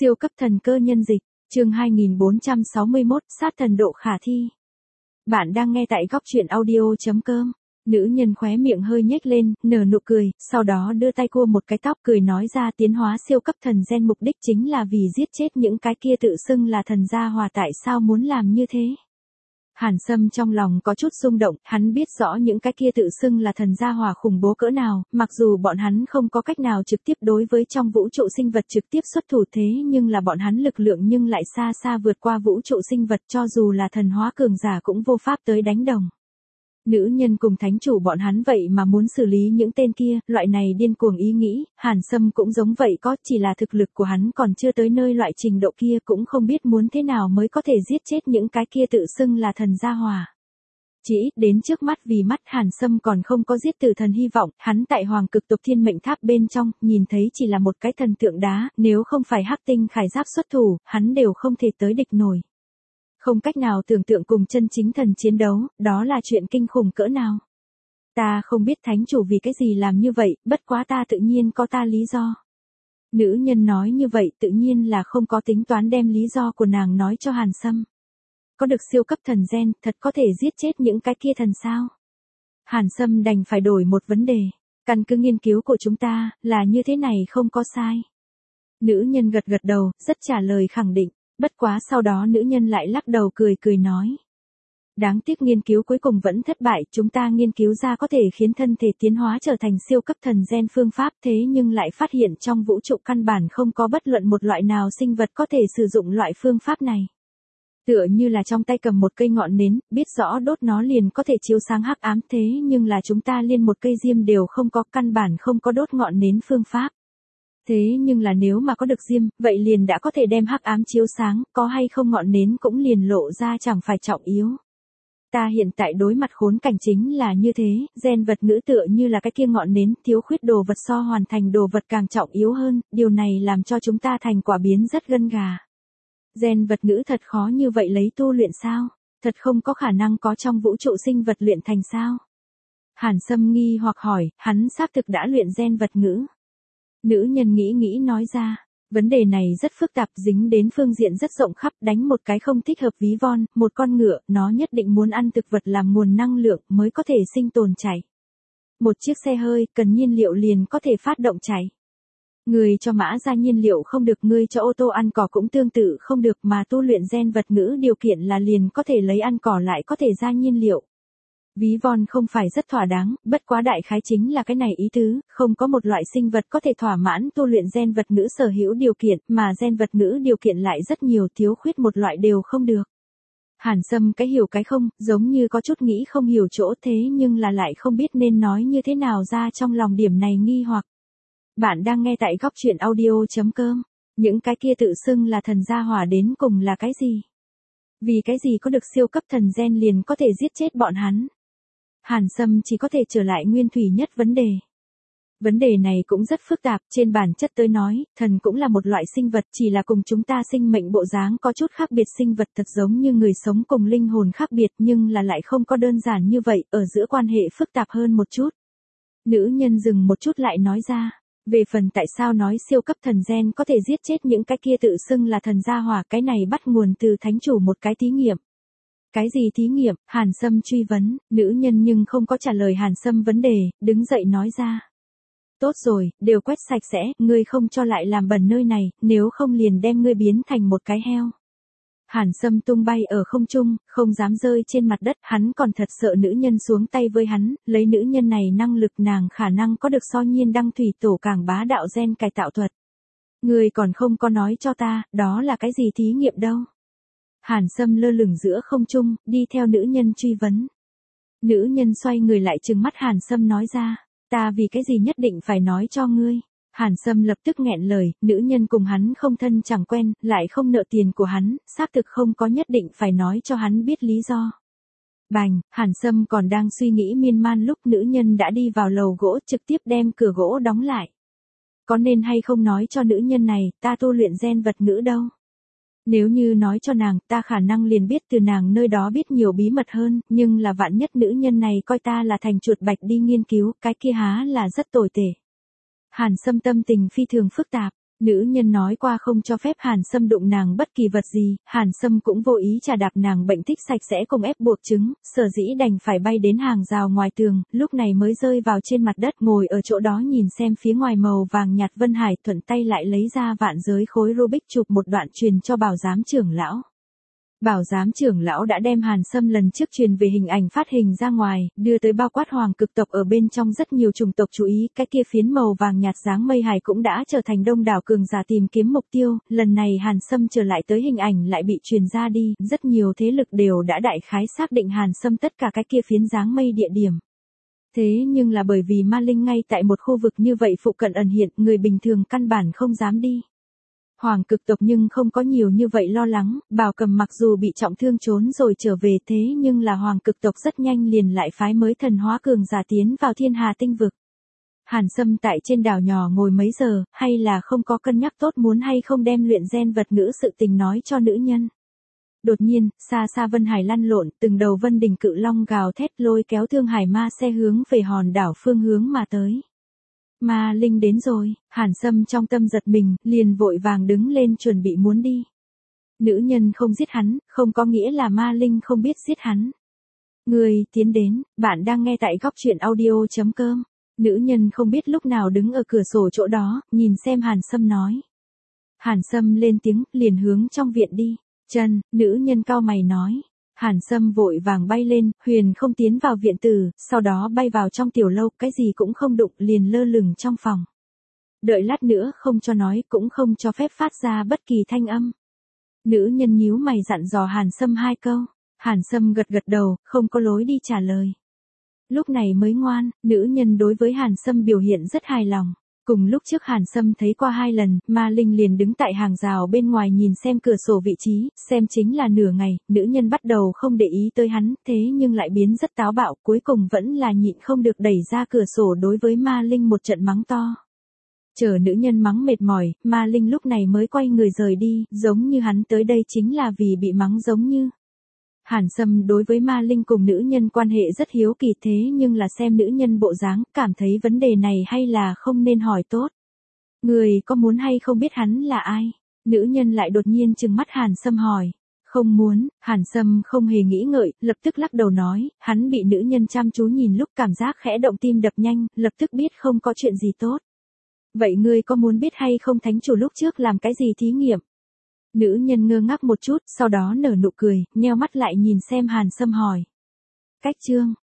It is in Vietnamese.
Siêu cấp thần cơ nhân dịch, chương 2461, sát thần độ khả thi. Bạn đang nghe tại góc truyện audio.com. Nữ nhân khóe miệng hơi nhếch lên, nở nụ cười, sau đó đưa tay cua một cái tóc cười nói ra tiến hóa siêu cấp thần gen mục đích chính là vì giết chết những cái kia tự xưng là thần gia hòa, tại sao muốn làm như thế? Hàn Sâm trong lòng có chút rung động, hắn biết rõ những cái kia tự xưng là thần gia hỏa khủng bố cỡ nào, mặc dù bọn hắn không có cách nào trực tiếp đối với trong vũ trụ sinh vật trực tiếp xuất thủ thế nhưng là bọn hắn lực lượng nhưng lại xa xa vượt qua vũ trụ sinh vật, cho dù là thần hóa cường giả cũng vô pháp tới đánh đồng. Nữ nhân cùng thánh chủ bọn hắn vậy mà muốn xử lý những tên kia, loại này điên cuồng ý nghĩ, Hàn Sâm cũng giống vậy, có chỉ là thực lực của hắn còn chưa tới nơi loại trình độ kia, cũng không biết muốn thế nào mới có thể giết chết những cái kia tự xưng là thần gia hỏa. Chỉ ít đến trước mắt, vì mắt Hàn Sâm còn không có giết tử thần hy vọng, hắn tại Hoàng Cực Tộc Thiên Mệnh Tháp bên trong, nhìn thấy chỉ là một cái thần tượng đá, nếu không phải Hắc Tinh Khải Giáp xuất thủ, hắn đều không thể tới địch nổi. Không cách nào tưởng tượng cùng chân chính thần chiến đấu, đó là chuyện kinh khủng cỡ nào. Ta không biết thánh chủ vì cái gì làm như vậy, bất quá ta tự nhiên có ta lý do. Nữ nhân nói như vậy tự nhiên là không có tính toán đem lý do của nàng nói cho Hàn Sâm. Có được siêu cấp thần gen, thật có thể giết chết những cái kia thần sao? Hàn Sâm đành phải đổi một vấn đề. Căn cứ nghiên cứu của chúng ta, là như thế này không có sai. Nữ nhân gật gật đầu, rất trả lời khẳng định. Bất quá sau đó nữ nhân lại lắc đầu cười cười nói. Đáng tiếc nghiên cứu cuối cùng vẫn thất bại, chúng ta nghiên cứu ra có thể khiến thân thể tiến hóa trở thành siêu cấp thần gen phương pháp, thế nhưng lại phát hiện trong vũ trụ căn bản không có bất luận một loại nào sinh vật có thể sử dụng loại phương pháp này. Tựa như là trong tay cầm một cây ngọn nến, biết rõ đốt nó liền có thể chiếu sáng hắc ám, thế nhưng là chúng ta liên một cây diêm đều không có, căn bản không có đốt ngọn nến phương pháp. Thế nhưng là nếu mà có được diêm, vậy liền đã có thể đem hắc ám chiếu sáng, có hay không ngọn nến cũng liền lộ ra chẳng phải trọng yếu. Ta hiện tại đối mặt khốn cảnh chính là như thế, gen vật ngữ tựa như là cái kia ngọn nến, thiếu khuyết đồ vật so hoàn thành đồ vật càng trọng yếu hơn, điều này làm cho chúng ta thành quả biến rất gân gà. Gen vật ngữ thật khó như vậy lấy tu luyện sao? Thật không có khả năng có trong vũ trụ sinh vật luyện thành sao? Hàn Sâm nghi hoặc hỏi, hắn xác thực đã luyện gen vật ngữ. Nữ nhân nghĩ nghĩ nói ra, vấn đề này rất phức tạp, dính đến phương diện rất rộng khắp, đánh một cái không thích hợp ví von, một con ngựa, nó nhất định muốn ăn thực vật làm nguồn năng lượng mới có thể sinh tồn chạy. Một chiếc xe hơi, cần nhiên liệu liền có thể phát động chạy. Người cho mã ra nhiên liệu không được, người cho ô tô ăn cỏ cũng tương tự không được, mà tu luyện gen vật ngữ điều kiện là liền có thể lấy ăn cỏ lại có thể ra nhiên liệu. Ví von không phải rất thỏa đáng, bất quá đại khái chính là cái này ý tứ, không có một loại sinh vật có thể thỏa mãn tu luyện gen vật ngữ sở hữu điều kiện, mà gen vật ngữ điều kiện lại rất nhiều, thiếu khuyết một loại đều không được. Hàn Sâm cái hiểu cái không, giống như có chút nghĩ không hiểu chỗ, thế nhưng là lại không biết nên nói như thế nào ra, trong lòng điểm này nghi hoặc. Bạn đang nghe tại góc truyện audio.com. Những cái kia tự xưng là thần gia hỏa đến cùng là cái gì? Vì cái gì có được siêu cấp thần gen liền có thể giết chết bọn hắn? Hàn Sâm chỉ có thể trở lại nguyên thủy nhất vấn đề. Vấn đề này cũng rất phức tạp, trên bản chất tới nói, thần cũng là một loại sinh vật, chỉ là cùng chúng ta sinh mệnh bộ dáng có chút khác biệt, sinh vật thật giống như người sống cùng linh hồn khác biệt, nhưng là lại không có đơn giản như vậy, ở giữa quan hệ phức tạp hơn một chút. Nữ nhân dừng một chút lại nói ra, về phần tại sao nói siêu cấp thần gen có thể giết chết những cái kia tự xưng là thần gia hỏa, cái này bắt nguồn từ thánh chủ một cái thí nghiệm. Cái gì thí nghiệm? Hàn Sâm truy vấn, nữ nhân nhưng không có trả lời Hàn Sâm vấn đề, đứng dậy nói ra. Tốt rồi, đều quét sạch sẽ, ngươi không cho lại làm bẩn nơi này, nếu không liền đem ngươi biến thành một cái heo. Hàn Sâm tung bay ở không trung, không dám rơi trên mặt đất, hắn còn thật sợ nữ nhân xuống tay với hắn, lấy nữ nhân này năng lực nàng khả năng có được so nhiên đăng thủy tổ càng bá đạo gen cải tạo thuật. Ngươi còn không có nói cho ta, đó là cái gì thí nghiệm đâu? Hàn Sâm lơ lửng giữa không trung, đi theo nữ nhân truy vấn. Nữ nhân xoay người lại trừng mắt Hàn Sâm nói ra, ta vì cái gì nhất định phải nói cho ngươi? Hàn Sâm lập tức nghẹn lời, nữ nhân cùng hắn không thân chẳng quen, lại không nợ tiền của hắn, xác thực không có nhất định phải nói cho hắn biết lý do. Bành, Hàn Sâm còn đang suy nghĩ miên man lúc nữ nhân đã đi vào lầu gỗ, trực tiếp đem cửa gỗ đóng lại. Có nên hay không nói cho nữ nhân này, ta tu luyện gen vật ngữ đâu? Nếu như nói cho nàng, ta khả năng liền biết từ nàng nơi đó biết nhiều bí mật hơn, nhưng là vạn nhất nữ nhân này coi ta là thành chuột bạch đi nghiên cứu, cái kia há là rất tồi tệ. Hàn Sâm tâm tình phi thường phức tạp, Nữ nhân nói qua không cho phép Hàn Sâm đụng nàng bất kỳ vật gì, Hàn Sâm cũng vô ý trà đạp nàng bệnh thích sạch sẽ cùng ép buộc trứng, sở dĩ đành phải bay đến hàng rào ngoài tường, lúc này mới rơi vào trên mặt đất ngồi ở chỗ đó nhìn xem phía ngoài màu vàng nhạt Vân Hải, thuận tay lại lấy ra vạn giới khối Rubik chụp một đoạn truyền cho Bảo giám trưởng lão. Bảo giám trưởng lão đã đem Hàn Sâm lần trước truyền về hình ảnh phát hình ra ngoài, đưa tới bao quát hoàng cực tộc ở bên trong rất nhiều chủng tộc chú ý, cái kia phiến màu vàng nhạt dáng mây hải cũng đã trở thành đông đảo cường giả tìm kiếm mục tiêu, lần này Hàn Sâm trở lại tới hình ảnh lại bị truyền ra đi, rất nhiều thế lực đều đã đại khái xác định Hàn Sâm tất cả cái kia phiến dáng mây địa điểm. Thế nhưng là bởi vì ma linh ngay tại một khu vực như vậy phụ cận ẩn hiện, người bình thường căn bản không dám đi. Hoàng cực tộc nhưng không có nhiều như vậy lo lắng, Bảo Cầm mặc dù bị trọng thương trốn rồi trở về thế nhưng là hoàng cực tộc rất nhanh liền lại phái mới thần hóa cường giả tiến vào thiên hà tinh vực. Hàn Sâm tại trên đảo nhỏ ngồi mấy giờ, hay là không có cân nhắc tốt muốn hay không đem luyện gen vật ngữ sự tình nói cho nữ nhân. Đột nhiên, xa xa Vân Hải lăn lộn, từng đầu vân đình cự long gào thét lôi kéo thương hải ma xe hướng về hòn đảo phương hướng mà tới. Ma linh đến rồi, Hàn Sâm trong tâm giật mình, liền vội vàng đứng lên chuẩn bị muốn đi. Nữ nhân không giết hắn, không có nghĩa là ma linh không biết giết hắn. Người tiến đến, bạn đang nghe tại góc truyện audio.com. Nữ nhân không biết lúc nào đứng ở cửa sổ chỗ đó, nhìn xem Hàn Sâm nói. Hàn Sâm lên tiếng, liền hướng trong viện đi. Chân, nữ nhân cau mày nói. Hàn Sâm vội vàng bay lên, huyền không tiến vào viện tử, sau đó bay vào trong tiểu lâu, cái gì cũng không đụng, liền lơ lửng trong phòng. Đợi lát nữa không cho nói, cũng không cho phép phát ra bất kỳ thanh âm. Nữ nhân nhíu mày dặn dò Hàn Sâm 2 câu. Hàn Sâm gật gật đầu, không có lối đi trả lời. Lúc này mới ngoan, nữ nhân đối với Hàn Sâm biểu hiện rất hài lòng. Cùng lúc trước Hàn Sâm thấy qua 2 lần, ma linh liền đứng tại hàng rào bên ngoài nhìn xem cửa sổ vị trí, xem chính là nửa ngày, nữ nhân bắt đầu không để ý tới hắn, thế nhưng lại biến rất táo bạo, cuối cùng vẫn là nhịn không được đẩy ra cửa sổ đối với ma linh một trận mắng to. Chờ nữ nhân mắng mệt mỏi, ma linh lúc này mới quay người rời đi, giống như hắn tới đây chính là vì bị mắng giống như. Hàn Sâm đối với ma linh cùng nữ nhân quan hệ rất hiếu kỳ thế nhưng là xem nữ nhân bộ dáng, cảm thấy vấn đề này hay là không nên hỏi tốt. Người có muốn hay không biết hắn là ai? Nữ nhân lại đột nhiên trừng mắt Hàn Sâm hỏi. Không muốn, Hàn Sâm không hề nghĩ ngợi, lập tức lắc đầu nói, hắn bị nữ nhân chăm chú nhìn lúc cảm giác khẽ động tim đập nhanh, lập tức biết không có chuyện gì tốt. Vậy ngươi có muốn biết hay không thánh chủ lúc trước làm cái gì thí nghiệm? Nữ nhân ngơ ngác một chút, sau đó nở nụ cười, nheo mắt lại nhìn xem Hàn Sâm hỏi. Cách chương,